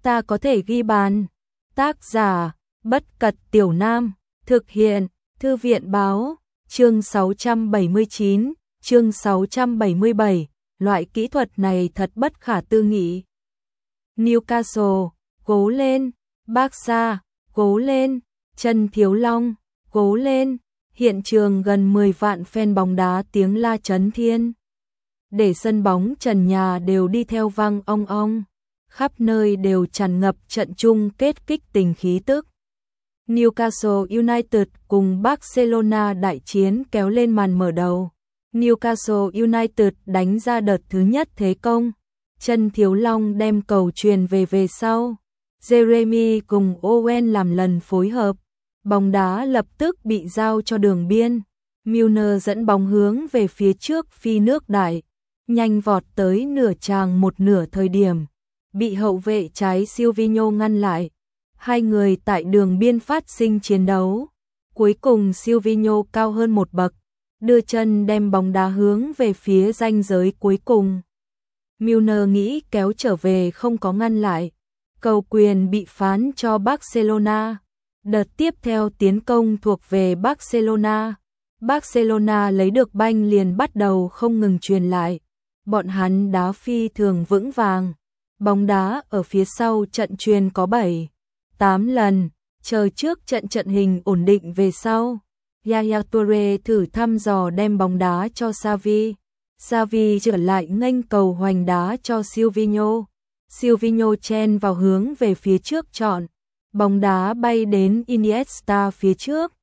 ta có thể ghi bàn. Tác giả, Bất Cật Tiểu Nam, thực hiện, Thư viện báo, chương 679, chương 677, loại kỹ thuật này thật bất khả tư nghị. Newcastle, cố lên, Barca, cố lên, Trần Thiếu Long, cố lên, hiện trường gần 10 vạn fan bóng đá tiếng la chấn thiên. Để sân bóng trần nhà đều đi theo vang ong ong, khắp nơi đều tràn ngập trận chung kết kích tình khí tức. Newcastle United cùng Barcelona đại chiến kéo lên màn mở đầu. Newcastle United đánh ra đợt thứ nhất thế công. Trần Thiếu Long đem cầu truyền về sau. Jeremy cùng Owen làm lần phối hợp. Bóng đá lập tức bị giao cho đường biên. Milner dẫn bóng hướng về phía trước phi nước đại. Nhanh vọt tới nửa tràng một nửa thời điểm. Bị hậu vệ trái Silvinho ngăn lại. Hai người tại đường biên phát sinh chiến đấu. Cuối cùng Silvinho cao hơn một bậc. Đưa chân đem bóng đá hướng về phía ranh giới cuối cùng. Milner nghĩ kéo trở về không có ngăn lại. Cầu quyền bị phán cho Barcelona. Đợt tiếp theo tiến công thuộc về Barcelona. Barcelona lấy được banh liền bắt đầu không ngừng truyền lại. Bọn hắn đá phi thường vững vàng. Bóng đá ở phía sau trận truyền có 7-8 lần. Chờ trước trận hình ổn định về sau. Yaya Toure thử thăm dò đem bóng đá cho Xavi. Xavi trở lại nghênh cầu hoành đá cho Silvinho. Silvinho chen vào hướng về phía trước chọn. Bóng đá bay đến Iniesta phía trước.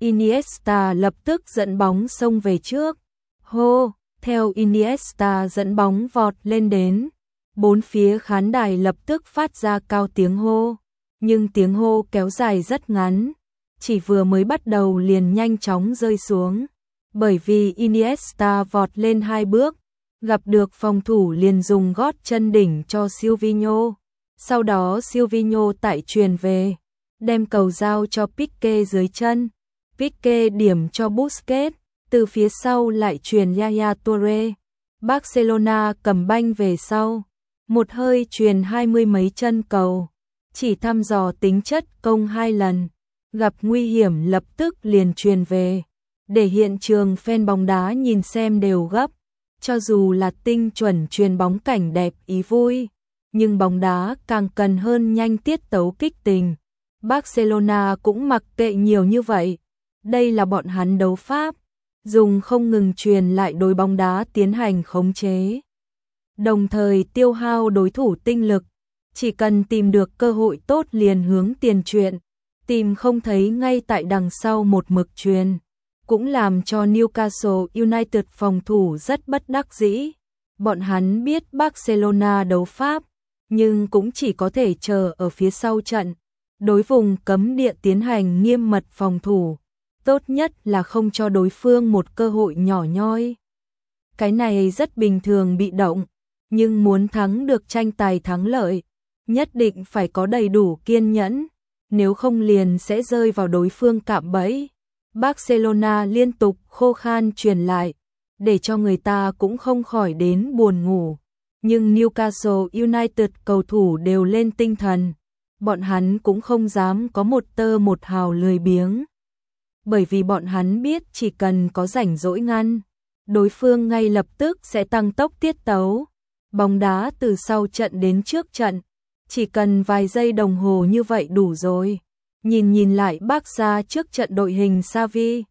Iniesta lập tức dẫn bóng xông về trước. Hô, theo Iniesta dẫn bóng vọt lên đến. Bốn phía khán đài lập tức phát ra cao tiếng hô. Nhưng tiếng hô kéo dài rất ngắn. Chỉ vừa mới bắt đầu liền nhanh chóng rơi xuống. Bởi vì Iniesta vọt lên 2 bước. Gặp được phòng thủ liền dùng gót chân đỉnh cho Silvinho. Sau đó Silvinho tại truyền về. Đem cầu giao cho Pique dưới chân. Pique điểm cho Busquets. Từ phía sau lại truyền Yaya Toure. Barcelona cầm banh về sau. Một hơi truyền 20 mấy chân cầu. Chỉ thăm dò tính chất công 2 lần. Gặp nguy hiểm lập tức liền truyền về. Để hiện trường fan bóng đá nhìn xem đều gấp. Cho dù là tinh chuẩn truyền bóng cảnh đẹp ý vui. Nhưng bóng đá càng cần hơn nhanh tiết tấu kích tình. Barcelona cũng mặc kệ nhiều như vậy. Đây là bọn hắn đấu pháp. Dùng không ngừng truyền lại đối bóng đá tiến hành khống chế. Đồng thời tiêu hao đối thủ tinh lực. Chỉ cần tìm được cơ hội tốt liền hướng tiền truyền. Tìm không thấy ngay tại đằng sau một mực truyền. Cũng làm cho Newcastle United phòng thủ rất bất đắc dĩ. Bọn hắn biết Barcelona đấu pháp, nhưng cũng chỉ có thể chờ ở phía sau trận. Đối vùng cấm địa tiến hành nghiêm mật phòng thủ. Tốt nhất là không cho đối phương một cơ hội nhỏ nhoi. Cái này rất bình thường bị động, nhưng muốn thắng được tranh tài thắng lợi, nhất định phải có đầy đủ kiên nhẫn, nếu không liền sẽ rơi vào đối phương cạm bẫy. Barcelona liên tục khô khan truyền lại, để cho người ta cũng không khỏi đến buồn ngủ. Nhưng Newcastle United cầu thủ đều lên tinh thần, bọn hắn cũng không dám có một tơ một hào lười biếng. Bởi vì bọn hắn biết chỉ cần có rảnh rỗi ngăn, đối phương ngay lập tức sẽ tăng tốc tiết tấu. Bóng đá từ sau trận đến trước trận, chỉ cần vài giây đồng hồ như vậy đủ rồi. Nhìn lại Barca trước trận đội hình Xavi,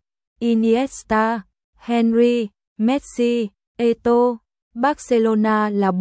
Iniesta, Henry, Messi, Eto'o. Barcelona là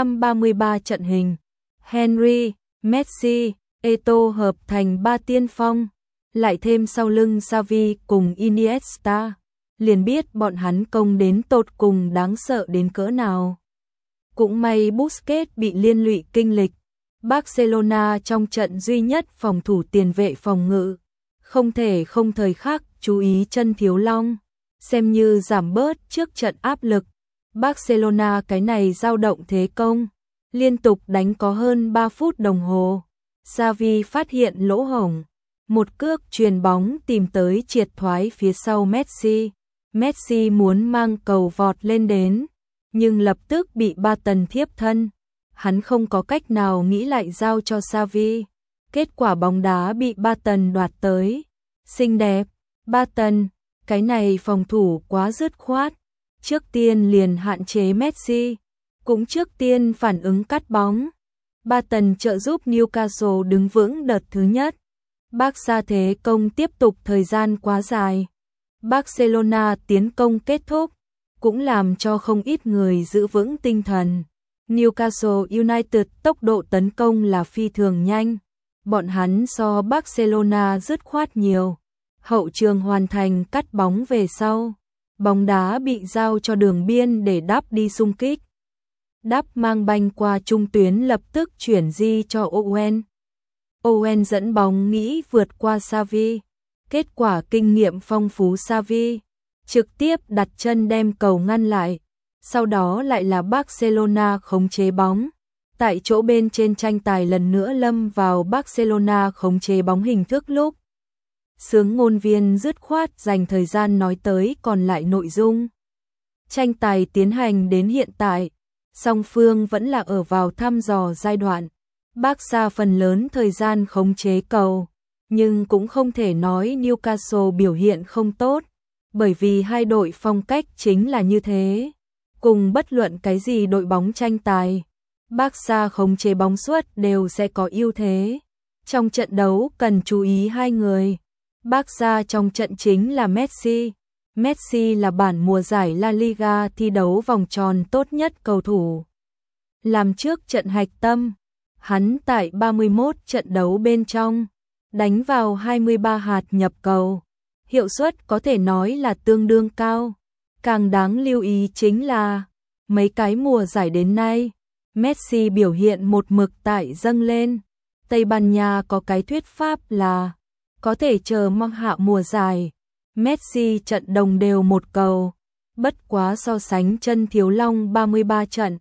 433 trận hình. Henry, Messi, Eto'o hợp thành 3 tiên phong. Lại thêm sau lưng Xavi cùng Iniesta. Liền biết bọn hắn công đến tột cùng đáng sợ đến cỡ nào. Cũng may Busquets bị liên lụy kinh lịch. Barcelona trong trận duy nhất phòng thủ tiền vệ phòng ngự. Không thể không thời khắc chú ý Trần Thiếu Long. Xem như giảm bớt trước trận áp lực. Barcelona cái này dao động thế công. Liên tục đánh có hơn 3 phút đồng hồ. Xavi phát hiện lỗ hổng. Một cước chuyền bóng tìm tới triệt thoái phía sau Messi. Messi muốn mang cầu vọt lên đến. Nhưng lập tức bị Ba Tần thiếp thân. hắn không có cách nào nghĩ lại giao cho Xavi. Kết quả bóng đá bị Barton đoạt tới. Xinh đẹp, Barton, cái này phòng thủ quá dứt khoát. Trước tiên liền hạn chế Messi, cũng trước tiên phản ứng cắt bóng. Barton trợ giúp Newcastle đứng vững đợt thứ nhất. Barca thế công tiếp tục thời gian quá dài. Barcelona tiến công kết thúc, cũng làm cho không ít người giữ vững tinh thần. Newcastle United tốc độ tấn công là phi thường nhanh. Bọn hắn so Barcelona dứt khoát nhiều. Hậu trường hoàn thành cắt bóng về sau. Bóng đá bị giao cho đường biên để Đáp đi xung kích. Đáp mang banh qua trung tuyến lập tức chuyển di cho Owen. Owen dẫn bóng nghĩ vượt qua Xavi. Kết quả kinh nghiệm phong phú Xavi trực tiếp đặt chân đem cầu ngăn lại. Sau đó lại là Barcelona khống chế bóng. Tại chỗ bên trên tranh tài lần nữa lâm vào Barcelona khống chế bóng hình thức lúc. Sướng ngôn viên dứt khoát dành thời gian nói tới còn lại nội dung. Tranh tài tiến hành đến hiện tại, song phương vẫn là ở vào thăm dò giai đoạn. Barca phần lớn thời gian khống chế cầu, nhưng cũng không thể nói Newcastle biểu hiện không tốt, bởi vì hai đội phong cách chính là như thế. Cùng bất luận cái gì đội bóng tranh tài, Barca khống chế bóng suốt đều sẽ có ưu thế. Trong trận đấu cần chú ý hai người. Barca trong trận chính là Messi. Messi là bản mùa giải La Liga thi đấu vòng tròn tốt nhất cầu thủ. Làm trước trận hạch tâm, hắn tại 31 trận đấu bên trong, đánh vào 23 hạt nhập cầu. Hiệu suất có thể nói là tương đương cao. Càng đáng lưu ý chính là, mấy cái mùa giải đến nay, Messi biểu hiện một mực tại dâng lên. Tây Ban Nha có cái thuyết pháp là, có thể chờ mong hạ mùa giải. Messi trận đồng đều một cầu, bất quá so sánh Chân Thiếu Long 33 trận,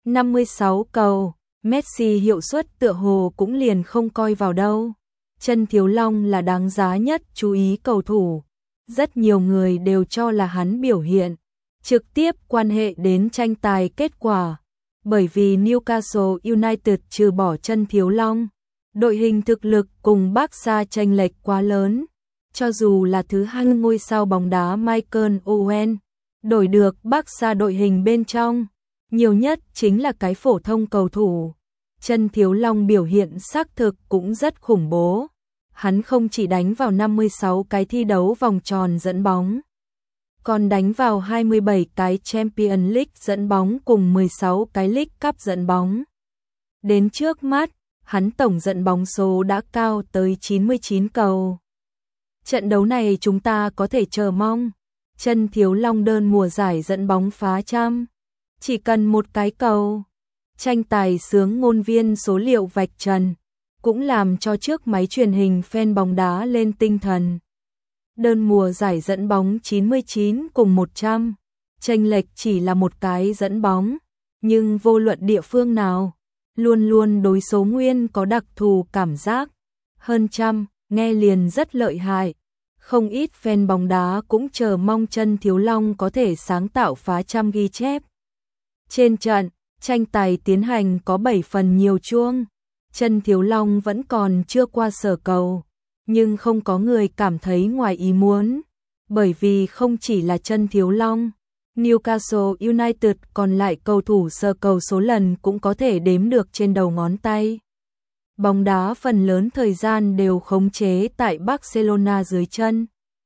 56 cầu, Messi hiệu suất tựa hồ cũng liền không coi vào đâu. Chân Thiếu Long là đáng giá nhất chú ý cầu thủ. Rất nhiều người đều cho là hắn biểu hiện trực tiếp quan hệ đến tranh tài kết quả, bởi vì Newcastle United trừ bỏ Chân Thiếu Long, đội hình thực lực cùng Barca chênh lệch quá lớn. Cho dù là thứ hai ngôi sao bóng đá Michael Owen, đổi được Barca đội hình bên trong, nhiều nhất chính là cái phổ thông cầu thủ. Chân Thiếu Long biểu hiện xác thực cũng rất khủng bố. Hắn không chỉ đánh vào 56 cái thi đấu vòng tròn dẫn bóng, còn đánh vào 27 cái Champions League dẫn bóng cùng 16 cái League Cup dẫn bóng. Đến trước mắt, hắn tổng dẫn bóng số đã cao tới 99 cầu. Trận đấu này chúng ta có thể chờ mong. Chân Thiếu Long đơn mùa giải dẫn bóng phá trăm, chỉ cần một cái cầu. Tranh tài sướng ngôn viên số liệu vạch trần, cũng làm cho trước máy truyền hình fan bóng đá lên tinh thần. Đơn mùa giải dẫn bóng 99 cùng 100, chênh lệch chỉ là một cái dẫn bóng, nhưng vô luận địa phương nào, luôn luôn đối số nguyên có đặc thù cảm giác. Hơn trăm, nghe liền rất lợi hại. Không ít fan bóng đá cũng chờ mong Chân Thiếu Long có thể sáng tạo phá trăm ghi chép. Trên trận, tranh tài tiến hành có 7 phần nhiều chuông. Chân Thiếu Long vẫn còn chưa qua sở cầu, nhưng không có người cảm thấy ngoài ý muốn, bởi vì không chỉ là Chân Thiếu Long, Newcastle United còn lại cầu thủ sở cầu số lần cũng có thể đếm được trên đầu ngón tay. Bóng đá phần lớn thời gian đều khống chế tại Barcelona dưới chân.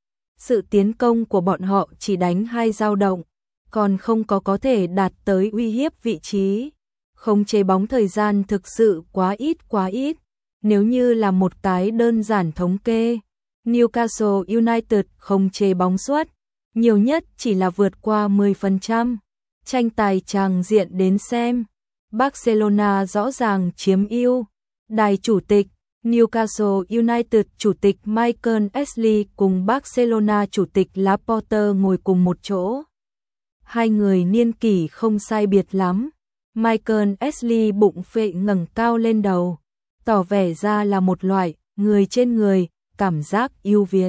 Sự tiến công của bọn họ chỉ đánh hai dao động, còn không có thể đạt tới uy hiếp vị trí. Khống chế bóng thời gian thực sự quá ít. Nếu như là một cái đơn giản thống kê, Newcastle United khống chế bóng suất nhiều nhất chỉ là vượt qua 10%. Tranh tài tràng diện đến xem, Barcelona rõ ràng chiếm ưu. Đài chủ tịch Newcastle United chủ tịch Michael Ashley cùng Barcelona chủ tịch Laporte ngồi cùng một chỗ. Hai người niên kỷ không sai biệt lắm. Michael Ashley bụng phệ ngẩng cao lên đầu, tỏ vẻ ra là một loại người trên người, cảm giác ưu việt.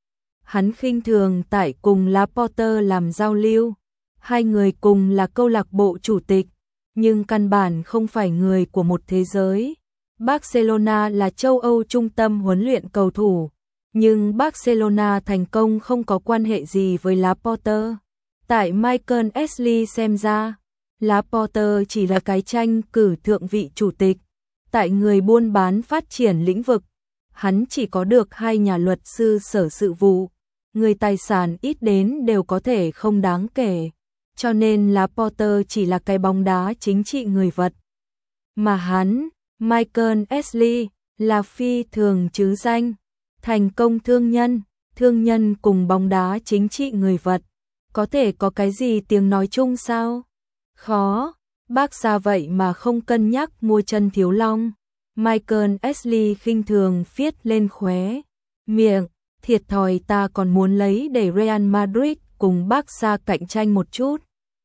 Hắn khinh thường tại cùng Laporte làm giao lưu. Hai người cùng là câu lạc bộ chủ tịch, nhưng căn bản không phải người của một thế giới. Barcelona là châu Âu trung tâm huấn luyện cầu thủ, nhưng Barcelona thành công không có quan hệ gì với Laporte. Tại Michael Ashley xem ra, Laporte chỉ là cái tranh cử thượng vị chủ tịch. Tại người buôn bán phát triển lĩnh vực, hắn chỉ có được 2 nhà luật sư sở sự vụ, người tài sản ít đến đều có thể không đáng kể. Cho nên Laporte chỉ là cái bóng đá chính trị người vật. Mà hắn, Michael Ashley, là phi thường chứ danh, thành công thương nhân cùng bóng đá chính trị người vật. Có thể có cái gì tiếng nói chung sao? Khó, Barca vậy mà không cân nhắc mua chân Thiếu Long. Michael Ashley khinh thường viết lên khóe miệng, thiệt thòi, ta còn muốn lấy để Real Madrid cùng Barca cạnh tranh một chút.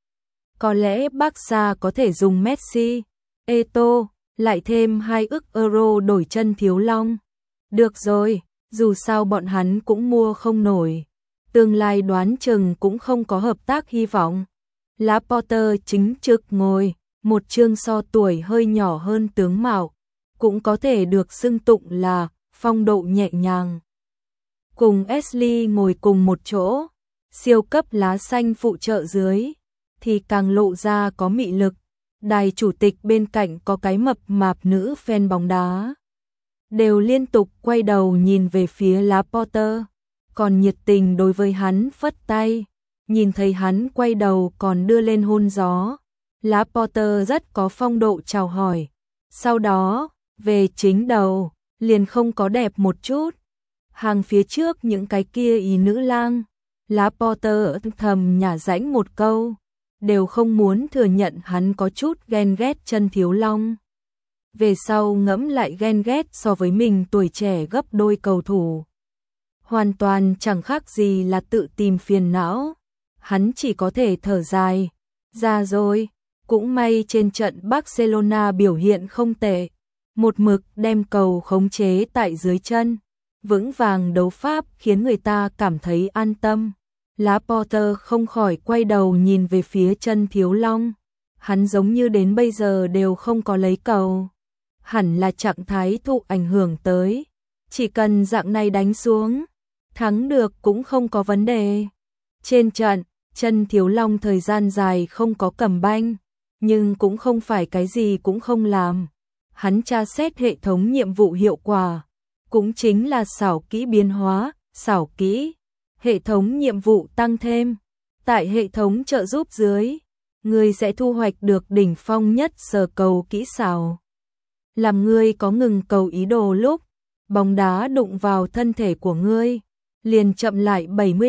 Có lẽ Barca có thể dùng Messi, Eto'o, lại thêm 2 ức euro đổi chân Thiếu Long. Được rồi, dù sao bọn hắn cũng mua không nổi. Tương lai đoán chừng cũng không có hợp tác hy vọng. Laporte chính trực ngồi, một chương so tuổi hơi nhỏ hơn tướng Mạo, cũng có thể được xưng tụng là phong độ nhẹ nhàng. Cùng Ashley ngồi cùng một chỗ, siêu cấp lá xanh phụ trợ dưới, thì càng lộ ra có mị lực. Đài chủ tịch bên cạnh có cái mập mạp nữ fan bóng đá, đều liên tục quay đầu nhìn về phía Laporte, còn nhiệt tình đối với hắn phất tay. Nhìn thấy hắn quay đầu còn đưa lên hôn gió, Laporte rất có phong độ chào hỏi. Sau đó, về chính đầu, liền không có đẹp một chút. Hàng phía trước những cái kia ý nữ lang, Laporte thầm nhả rãnh một câu, đều không muốn thừa nhận hắn có chút ghen ghét chân Thiếu Long. Về sau ngẫm lại ghen ghét so với mình tuổi trẻ gấp đôi cầu thủ. Hoàn toàn chẳng khác gì là tự tìm phiền não. Hắn chỉ có thể thở dài. Ra rồi, cũng may trên trận Barcelona biểu hiện không tệ. Một mực đem cầu khống chế tại dưới chân. Vững vàng đấu pháp khiến người ta cảm thấy an tâm. Laporte không khỏi quay đầu nhìn về phía chân Thiếu Long. Hắn giống như đến bây giờ đều không có lấy cầu. Hẳn là trạng thái thụ ảnh hưởng tới. Chỉ cần dạng này đánh xuống, thắng được cũng không có vấn đề. Trên trận, chân Thiếu Long thời gian dài không có cầm banh, nhưng cũng không phải cái gì cũng không làm. Hắn tra xét hệ thống nhiệm vụ hiệu quả, cũng chính là xảo kỹ biến hóa, xảo kỹ. Hệ thống nhiệm vụ tăng thêm. Tại hệ thống trợ giúp dưới, ngươi sẽ thu hoạch được đỉnh phong nhất sờ cầu kỹ xảo. Làm ngươi có ngừng cầu ý đồ lúc bóng đá đụng vào thân thể của ngươi, liền chậm lại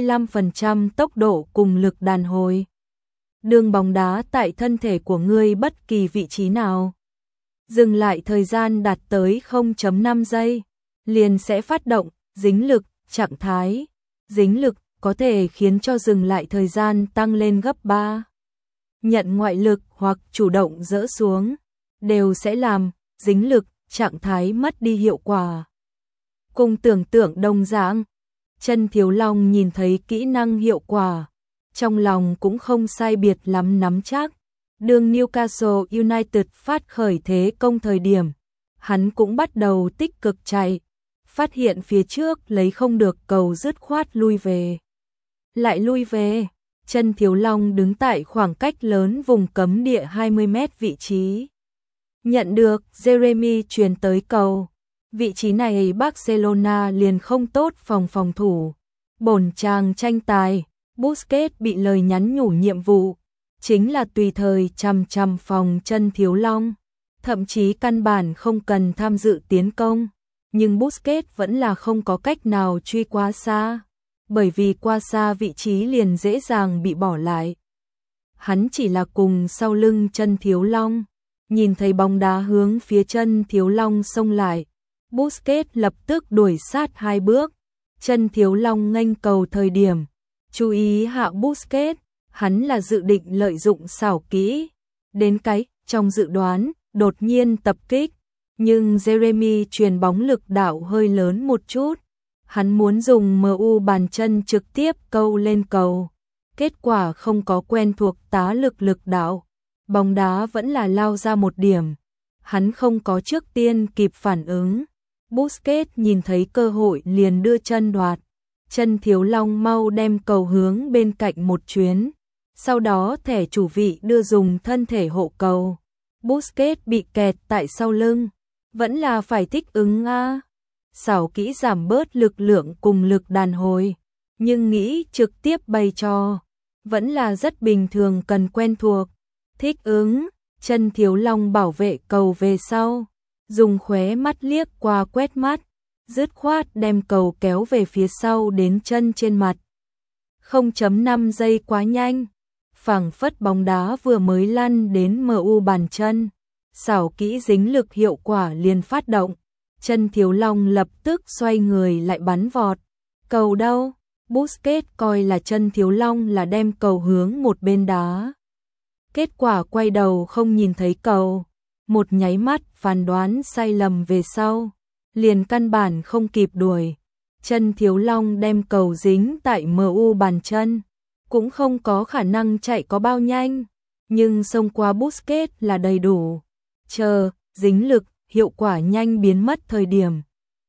75% tốc độ cùng lực đàn hồi. Đường bóng đá tại thân thể của ngươi bất kỳ vị trí nào, dừng lại thời gian đạt tới 0.5 giây, liền sẽ phát động dính lực trạng thái. Dính lực có thể khiến cho dừng lại thời gian tăng lên gấp 3. Nhận ngoại lực hoặc chủ động dỡ xuống, đều sẽ làm dính lực trạng thái mất đi hiệu quả. Cùng tưởng tượng đồng dạng, chân Thiếu Long nhìn thấy kỹ năng hiệu quả, trong lòng cũng không sai biệt lắm nắm chắc. Đường Newcastle United phát khởi thế công thời điểm, hắn cũng bắt đầu tích cực chạy. Phát hiện phía trước lấy không được cầu dứt khoát lui về. Lại lui về, chân Thiếu Long đứng tại khoảng cách lớn vùng cấm địa 20 mét vị trí. Nhận được Jeremy truyền tới cầu. Vị trí này Barcelona liền không tốt phòng thủ. Bổn chàng tranh tài, Busquets bị lời nhắn nhủ nhiệm vụ, chính là tùy thời chằm phòng chân Thiếu Long. Thậm chí căn bản không cần tham dự tiến công. Nhưng Busquets vẫn là không có cách nào truy quá xa, bởi vì qua xa vị trí liền dễ dàng bị bỏ lại. Hắn chỉ là cùng sau lưng chân Thiếu Long, nhìn thấy bóng đá hướng phía chân Thiếu Long xông lại. Busquets lập tức đuổi sát 2 bước, chân Thiếu Long nghênh cầu thời điểm. Chú ý hạ Busquets, hắn là dự định lợi dụng xảo kỹ. Đến cái, trong dự đoán, đột nhiên tập kích. Nhưng Jeremy truyền bóng lực đạo hơi lớn một chút. Hắn muốn dùng MU bàn chân trực tiếp câu lên cầu. Kết quả không có quen thuộc tá lực đạo. bóng đá vẫn là lao ra một điểm. Hắn không có trước tiên kịp phản ứng. Busquets nhìn thấy cơ hội liền đưa chân đoạt. Chân Thiếu Long mau đem cầu hướng bên cạnh một chuyến. Sau đó thẻ chủ vị đưa dùng thân thể hộ cầu. Busquets bị kẹt tại sau lưng. Vẫn là phải thích ứng a. Xảo kỹ giảm bớt lực lượng cùng lực đàn hồi. Nhưng nghĩ trực tiếp bày trò. Vẫn là rất bình thường cần quen thuộc. Thích ứng, chân Thiếu Long bảo vệ cầu về sau. Dùng khóe mắt liếc qua quét mắt. Dứt khoát đem cầu kéo về phía sau đến chân trên mặt. 0.5 giây quá nhanh. Phảng phất bóng đá vừa mới lăn đến MU bàn chân. Xảo kỹ dính lực hiệu quả liền phát động. Chân Thiếu Long lập tức xoay người lại bắn vọt. Cầu đâu? Busquets coi là chân Thiếu Long là đem cầu hướng một bên đá. Kết quả quay đầu không nhìn thấy cầu. Một nháy mắt phán đoán sai lầm về sau. Liền căn bản không kịp đuổi. Chân Thiếu Long đem cầu dính tại MU bàn chân. Cũng không có khả năng chạy có bao nhanh. Nhưng xông qua Busquets là đầy đủ. Chờ, dính lực, hiệu quả nhanh biến mất thời điểm.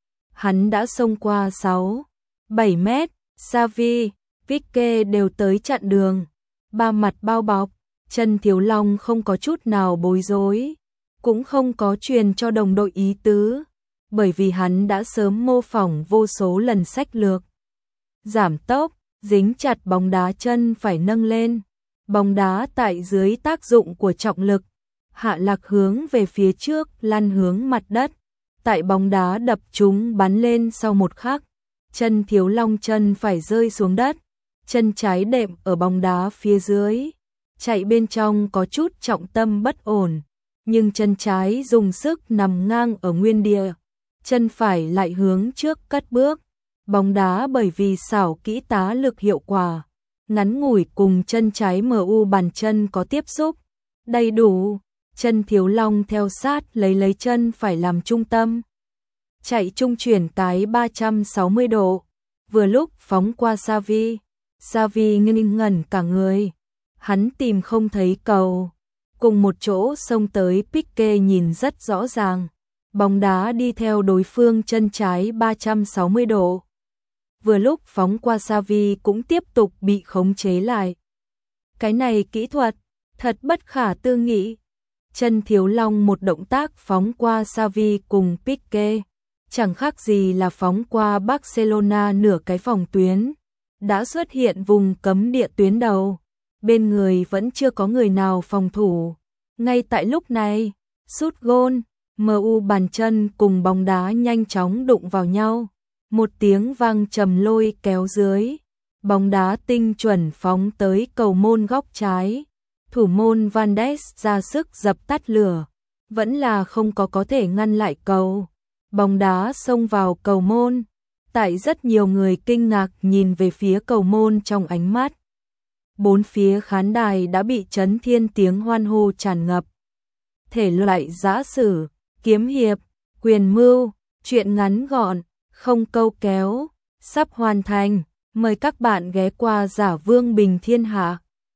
Hắn đã xông qua 6, 7 mét. Xavi, Pique đều tới chặn đường. Ba mặt bao bọc. Chân Thiếu Long không có chút nào bối rối. Cũng không có truyền cho đồng đội ý tứ. Bởi vì hắn đã sớm mô phỏng vô số lần sách lược. Giảm tốc, dính chặt bóng đá chân phải nâng lên. Bóng đá tại dưới tác dụng của trọng lực. Hạ lạc hướng về phía trước lăn hướng mặt đất. Tại bóng đá đập chúng bắn lên sau một khắc. Chân Thiếu Long chân phải rơi xuống đất. Chân trái đệm ở bóng đá phía dưới. Chạy bên trong có chút trọng tâm bất ổn. Nhưng chân trái dùng sức nằm ngang ở nguyên địa. Chân phải lại hướng trước cất bước. Bóng đá bởi vì xảo kỹ tá lực hiệu quả. Ngắn ngủi cùng chân trái MU bàn chân có tiếp xúc. Đầy đủ. Chân Thiếu Long theo sát lấy chân phải làm trung tâm. Chạy trung chuyển cái 360 độ. Vừa lúc phóng qua Xavi. Xavi ngây ngẩn cả người. Hắn tìm không thấy cầu. Cùng một chỗ xông tới Pique nhìn rất rõ ràng. Bóng đá đi theo đối phương chân trái 360 độ. Vừa lúc phóng qua Xavi cũng tiếp tục bị khống chế lại. Cái này kỹ thuật, thật bất khả tư nghị. Chân Thiếu Long một động tác phóng qua Xavi cùng Pique. Chẳng khác gì là phóng qua Barcelona nửa cái phòng tuyến. Đã xuất hiện vùng cấm địa tuyến đầu. Bên người vẫn chưa có người nào phòng thủ. Ngay tại lúc này, sút gôn, MU bàn chân cùng bóng đá nhanh chóng đụng vào nhau. Một tiếng vang trầm lôi kéo dưới. Bóng đá tinh chuẩn phóng tới cầu môn góc trái. Thủ môn Van Dijk ra sức dập tắt lửa. Vẫn là không có thể ngăn lại cầu. Bóng đá xông vào cầu môn. Tại rất nhiều người kinh ngạc nhìn về phía cầu môn trong ánh mắt. Bốn phía khán đài đã bị chấn thiên tiếng hoan hô tràn ngập. Thể loại giã sử, kiếm hiệp, quyền mưu, truyện ngắn gọn, không câu kéo, sắp hoàn thành. Mời các bạn ghé qua Giả Vương Bình Thiên Hạ.